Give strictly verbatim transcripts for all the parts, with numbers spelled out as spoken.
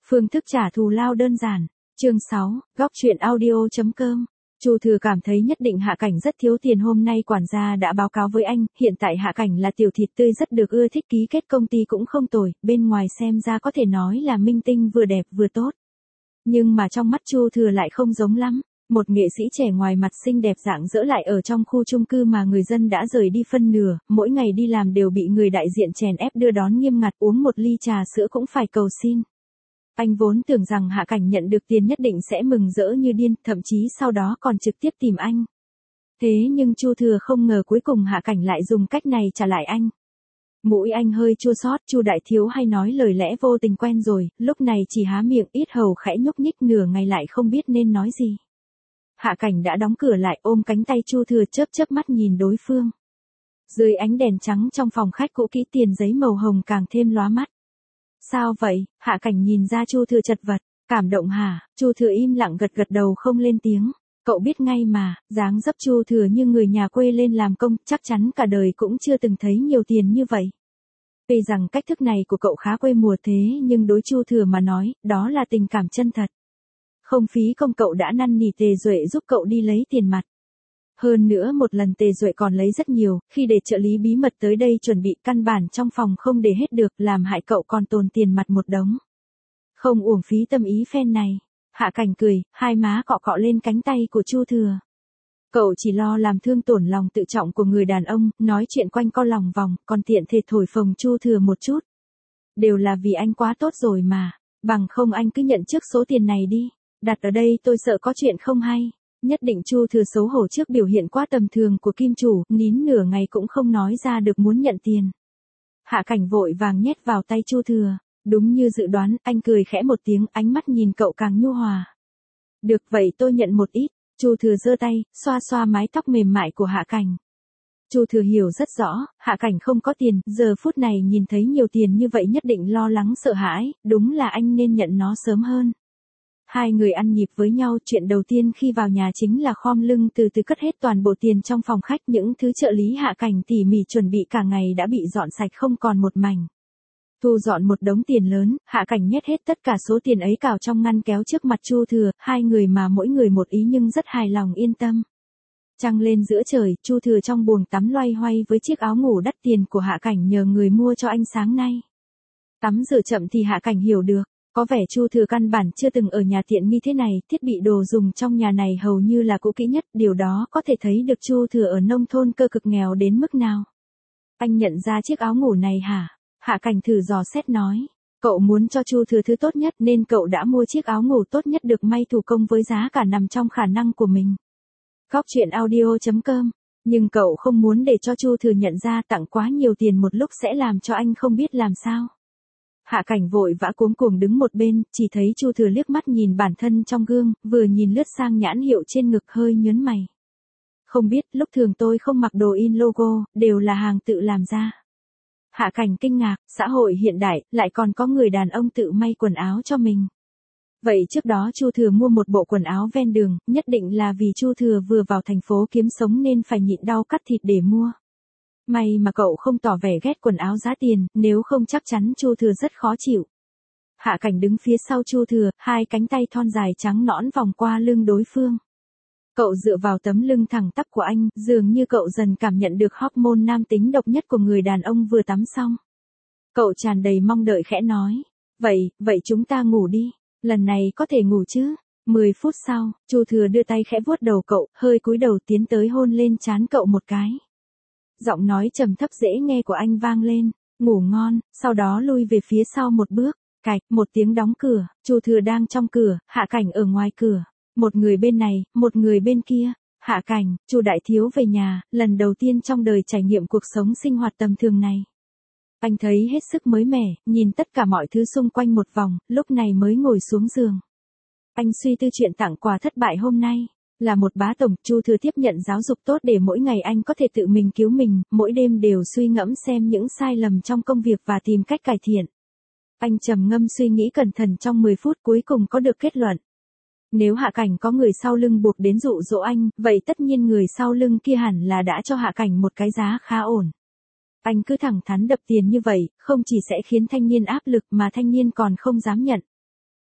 Phương thức trả thù lao đơn giản. Chương sáu, góc truyện audio chấm com. Chu Thừa cảm thấy nhất định Hạ Cảnh rất thiếu tiền, hôm nay quản gia đã báo cáo với anh, hiện tại Hạ Cảnh là tiểu thịt tươi rất được ưa thích, ký kết công ty cũng không tồi, bên ngoài xem ra có thể nói là minh tinh vừa đẹp vừa tốt. Nhưng mà trong mắt Chu Thừa lại không giống lắm, một nghệ sĩ trẻ ngoài mặt xinh đẹp rạng rỡ lại ở trong khu chung cư mà người dân đã rời đi phân nửa, mỗi ngày đi làm đều bị người đại diện chèn ép đưa đón nghiêm ngặt, uống một ly trà sữa cũng phải cầu xin. Anh vốn tưởng rằng Hạ Cảnh nhận được tiền nhất định sẽ mừng rỡ như điên, thậm chí sau đó còn trực tiếp tìm anh. Thế nhưng Chu Thừa không ngờ cuối cùng Hạ Cảnh lại dùng cách này trả lại anh. Mũi anh hơi chua xót, Chu đại thiếu hay nói lời lẽ vô tình quen rồi, lúc này chỉ há miệng ít hầu khẽ nhúc nhích nửa ngày lại không biết nên nói gì. Hạ Cảnh đã đóng cửa lại, ôm cánh tay Chu Thừa chớp chớp mắt nhìn đối phương. Dưới ánh đèn trắng trong phòng khách cũ kỹ, tiền giấy màu hồng càng thêm lóa mắt. Sao vậy? Hạ Cảnh nhìn ra Chu Thừa chật vật, cảm động hả? Chu Thừa im lặng gật gật đầu không lên tiếng. Cậu biết ngay mà, dáng dấp Chu Thừa như người nhà quê lên làm công, chắc chắn cả đời cũng chưa từng thấy nhiều tiền như vậy. Tuy rằng cách thức này của cậu khá quê mùa thế nhưng đối Chu Thừa mà nói, đó là tình cảm chân thật. Không phí công cậu đã năn nỉ Tề Duệ giúp cậu đi lấy tiền mặt. Hơn nữa một lần Tề Duệ còn lấy rất nhiều, khi để trợ lý bí mật tới đây chuẩn bị căn bản trong phòng không để hết được, làm hại cậu còn tồn tiền mặt một đống. Không uổng phí tâm ý phen này. Hạ Cảnh cười, hai má cọ cọ lên cánh tay của Chu Thừa. Cậu chỉ lo làm thương tổn lòng tự trọng của người đàn ông, nói chuyện quanh co lòng vòng, còn tiện thể thổi phồng Chu Thừa một chút. Đều là vì anh quá tốt rồi mà, bằng không anh cứ nhận trước số tiền này đi, đặt ở đây tôi sợ có chuyện không hay. Nhất định Chu Thừa xấu hổ trước biểu hiện quá tầm thường của kim chủ, nín nửa ngày cũng không nói ra được muốn nhận tiền. Hạ Cảnh vội vàng nhét vào tay Chu Thừa, đúng như dự đoán, anh cười khẽ một tiếng, ánh mắt nhìn cậu càng nhu hòa. Được vậy tôi nhận một ít. Chu Thừa giơ tay, xoa xoa mái tóc mềm mại của Hạ Cảnh. Chu Thừa hiểu rất rõ, Hạ Cảnh không có tiền, giờ phút này nhìn thấy nhiều tiền như vậy nhất định lo lắng sợ hãi, đúng là anh nên nhận nó sớm hơn. Hai người ăn nhịp với nhau, chuyện đầu tiên khi vào nhà chính là khom lưng từ từ cất hết toàn bộ tiền trong phòng khách, những thứ trợ lý Hạ Cảnh tỉ mỉ chuẩn bị cả ngày đã bị dọn sạch không còn một mảnh. Thu dọn một đống tiền lớn, Hạ Cảnh nhét hết tất cả số tiền ấy cào trong ngăn kéo trước mặt Chu Thừa, hai người mà mỗi người một ý nhưng rất hài lòng yên tâm. Trăng lên giữa trời, Chu Thừa trong buồng tắm loay hoay với chiếc áo ngủ đắt tiền của Hạ Cảnh nhờ người mua cho anh sáng nay. Tắm rửa chậm thì Hạ Cảnh hiểu được, có vẻ Chu Thừa căn bản chưa từng ở nhà tiện nghi thế này, thiết bị đồ dùng trong nhà này hầu như là cũ kỹ nhất, điều đó có thể thấy được Chu Thừa ở nông thôn cơ cực nghèo đến mức nào. Anh nhận ra chiếc áo ngủ này hả? Hạ Cảnh thử dò xét nói, cậu muốn cho Chu Thừa thứ tốt nhất nên cậu đã mua chiếc áo ngủ tốt nhất được may thủ công với giá cả nằm trong khả năng của mình. Góc truyện audio chấm com, nhưng cậu không muốn để cho Chu Thừa nhận ra tặng quá nhiều tiền một lúc sẽ làm cho anh không biết làm sao. Hạ Cảnh vội vã cuống cuồng đứng một bên, chỉ thấy Chu Thừa liếc mắt nhìn bản thân trong gương, vừa nhìn lướt sang nhãn hiệu trên ngực hơi nhớn mày. Không biết, lúc thường tôi không mặc đồ in logo, đều là hàng tự làm ra. Hạ Cảnh kinh ngạc, xã hội hiện đại, lại còn có người đàn ông tự may quần áo cho mình. Vậy trước đó Chu Thừa mua một bộ quần áo ven đường, nhất định là vì Chu Thừa vừa vào thành phố kiếm sống nên phải nhịn đau cắt thịt để mua. May mà cậu không tỏ vẻ ghét quần áo giá tiền, nếu không chắc chắn Chu Thừa rất khó chịu. Hạ Cảnh đứng phía sau Chu Thừa, hai cánh tay thon dài trắng nõn vòng qua lưng đối phương. Cậu dựa vào tấm lưng thẳng tắp của anh, dường như cậu dần cảm nhận được hormone nam tính độc nhất của người đàn ông vừa tắm xong. Cậu tràn đầy mong đợi khẽ nói, vậy, vậy chúng ta ngủ đi, lần này có thể ngủ chứ? Mười phút sau, Chu Thừa đưa tay khẽ vuốt đầu cậu, hơi cúi đầu tiến tới hôn lên trán cậu một cái. Giọng nói trầm thấp dễ nghe của anh vang lên, ngủ ngon, sau đó lui về phía sau một bước, cạch, một tiếng đóng cửa, Chu Thừa đang trong cửa, Hạ Cảnh ở ngoài cửa. Một người bên này, một người bên kia. Hạ Cảnh, Chu đại thiếu về nhà, lần đầu tiên trong đời trải nghiệm cuộc sống sinh hoạt tầm thường này. Anh thấy hết sức mới mẻ, nhìn tất cả mọi thứ xung quanh một vòng, lúc này mới ngồi xuống giường. Anh suy tư chuyện tặng quà thất bại hôm nay. Là một bá tổng, Chu Thừa tiếp nhận giáo dục tốt để mỗi ngày anh có thể tự mình cứu mình, mỗi đêm đều suy ngẫm xem những sai lầm trong công việc và tìm cách cải thiện. Anh trầm ngâm suy nghĩ cẩn thận trong mười phút cuối cùng có được kết luận. Nếu Hạ Cảnh có người sau lưng buộc đến dụ dỗ anh, vậy tất nhiên người sau lưng kia hẳn là đã cho Hạ Cảnh một cái giá khá ổn. Anh cứ thẳng thắn đập tiền như vậy, không chỉ sẽ khiến thanh niên áp lực mà thanh niên còn không dám nhận.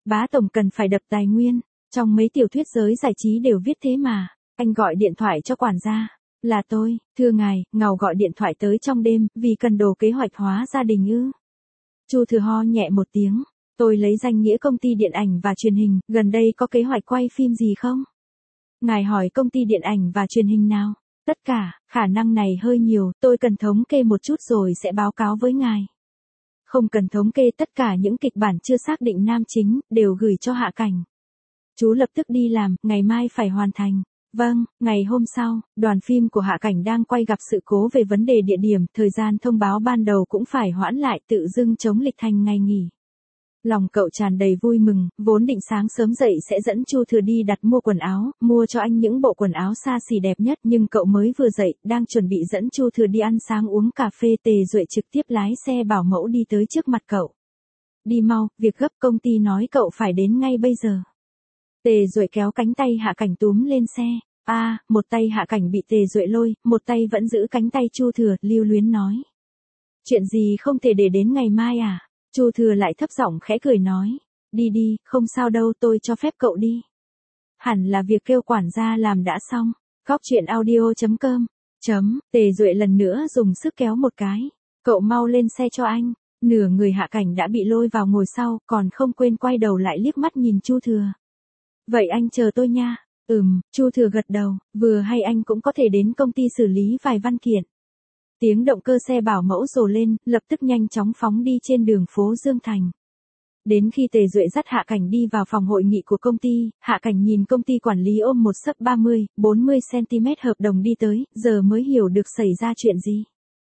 Bá tổng cần phải đập tài nguyên, trong mấy tiểu thuyết giới giải trí đều viết thế mà. Anh gọi điện thoại cho quản gia. Là tôi, thưa ngài, Ngào gọi điện thoại tới trong đêm, vì cần đồ kế hoạch hóa gia đình ư. Chu Thừa ho nhẹ một tiếng. Tôi lấy danh nghĩa công ty điện ảnh và truyền hình, gần đây có kế hoạch quay phim gì không? Ngài hỏi công ty điện ảnh và truyền hình nào? Tất cả, khả năng này hơi nhiều, tôi cần thống kê một chút rồi sẽ báo cáo với ngài. Không cần thống kê, tất cả những kịch bản chưa xác định nam chính, đều gửi cho Hạ Cảnh. Chú lập tức đi làm, ngày mai phải hoàn thành. Vâng, ngày hôm sau, đoàn phim của Hạ Cảnh đang quay gặp sự cố về vấn đề địa điểm, thời gian thông báo ban đầu cũng phải hoãn lại, tự dưng chống lịch thành ngày nghỉ. Lòng cậu tràn đầy vui mừng, vốn định sáng sớm dậy sẽ dẫn Chu Thừa đi đặt mua quần áo, mua cho anh những bộ quần áo xa xỉ đẹp nhất, nhưng cậu mới vừa dậy, đang chuẩn bị dẫn Chu Thừa đi ăn sáng uống cà phê, Tề Duệ trực tiếp lái xe bảo mẫu đi tới trước mặt cậu. Đi mau, việc gấp, công ty nói cậu phải đến ngay bây giờ. Tề Duệ kéo cánh tay Hạ Cảnh túm lên xe. A, à, một tay Hạ Cảnh bị Tề Duệ lôi, một tay vẫn giữ cánh tay Chu Thừa, lưu luyến nói. Chuyện gì không thể để đến ngày mai à? Chu Thừa lại thấp giọng khẽ cười nói. Đi đi, không sao đâu, tôi cho phép cậu đi. Hẳn là việc kêu quản gia làm đã xong. Góc chuyện audio chấm com. Chấm, Tề Duệ lần nữa dùng sức kéo một cái. Cậu mau lên xe cho anh. Nửa người Hạ Cảnh đã bị lôi vào ngồi sau, còn không quên quay đầu lại liếc mắt nhìn Chu Thừa. Vậy anh chờ tôi nha. Ừm, Chu Thừa gật đầu, vừa hay anh cũng có thể đến công ty xử lý vài văn kiện. Tiếng động cơ xe bảo mẫu rồ lên, lập tức nhanh chóng phóng đi trên đường phố Dương Thành. Đến khi Tề Duệ dắt Hạ Cảnh đi vào phòng hội nghị của công ty, Hạ Cảnh nhìn công ty quản lý ôm một xấp ba mươi, bốn mươi xăng-ti-mét hợp đồng đi tới, giờ mới hiểu được xảy ra chuyện gì.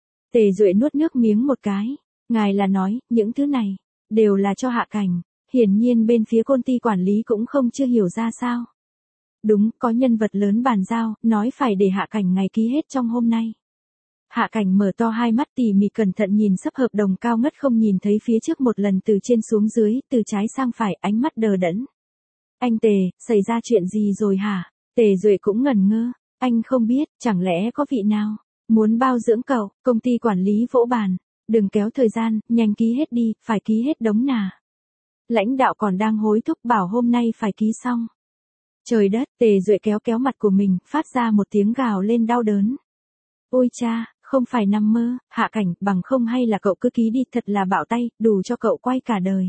Tề Duệ nuốt nước miếng một cái. Ngài là nói, những thứ này, đều là cho Hạ Cảnh. Hiển nhiên bên phía công ty quản lý cũng không chưa hiểu ra sao. Đúng, có nhân vật lớn bàn giao, nói phải để Hạ Cảnh ngày ký hết trong hôm nay. Hạ Cảnh mở to hai mắt tỉ mỉ cẩn thận nhìn sấp hợp đồng cao ngất không nhìn thấy phía trước một lần từ trên xuống dưới, từ trái sang phải, ánh mắt đờ đẫn. Anh Tề, xảy ra chuyện gì rồi hả? Tề Duệ cũng ngẩn ngơ. Anh không biết, chẳng lẽ có vị nào muốn bao dưỡng cậu? Công ty quản lý vỗ bàn. Đừng kéo thời gian, nhanh ký hết đi, phải ký hết đống nà. Lãnh đạo còn đang hối thúc bảo hôm nay phải ký xong. Trời đất, Tề Duệ kéo kéo mặt của mình, phát ra một tiếng gào lên đau đớn. Ôi cha, không phải nằm mơ, Hạ Cảnh, bằng không hay là cậu cứ ký đi, thật là bạo tay, đủ cho cậu quay cả đời.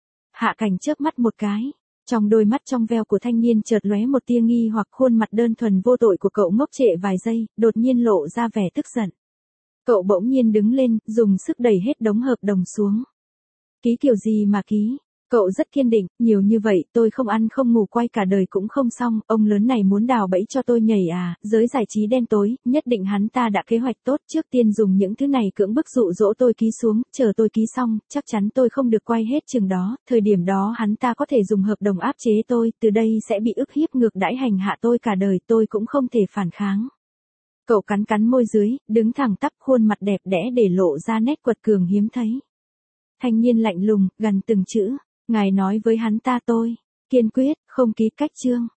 Hạ Cảnh chớp mắt một cái, trong đôi mắt trong veo của thanh niên chợt lóe một tia nghi hoặc, khuôn mặt đơn thuần vô tội của cậu ngốc trệ vài giây, đột nhiên lộ ra vẻ tức giận. Cậu bỗng nhiên đứng lên, dùng sức đẩy hết đống hợp đồng xuống. Ký kiểu gì mà ký? Cậu rất kiên định, nhiều như vậy, tôi không ăn không ngủ quay cả đời cũng không xong, ông lớn này muốn đào bẫy cho tôi nhảy à, giới giải trí đen tối, nhất định hắn ta đã kế hoạch tốt, trước tiên dùng những thứ này cưỡng bức dụ dỗ tôi ký xuống, chờ tôi ký xong, chắc chắn tôi không được quay hết chừng đó, thời điểm đó hắn ta có thể dùng hợp đồng áp chế tôi, từ đây sẽ bị ức hiếp ngược đãi hành hạ tôi cả đời, tôi cũng không thể phản kháng. Cậu cắn cắn môi dưới, đứng thẳng tắp, khuôn mặt đẹp đẽ để lộ ra nét quật cường hiếm thấy. Thanh niên lạnh lùng, gần từng chữ. Ngài nói với hắn ta tôi, kiên quyết, không ký cách chương.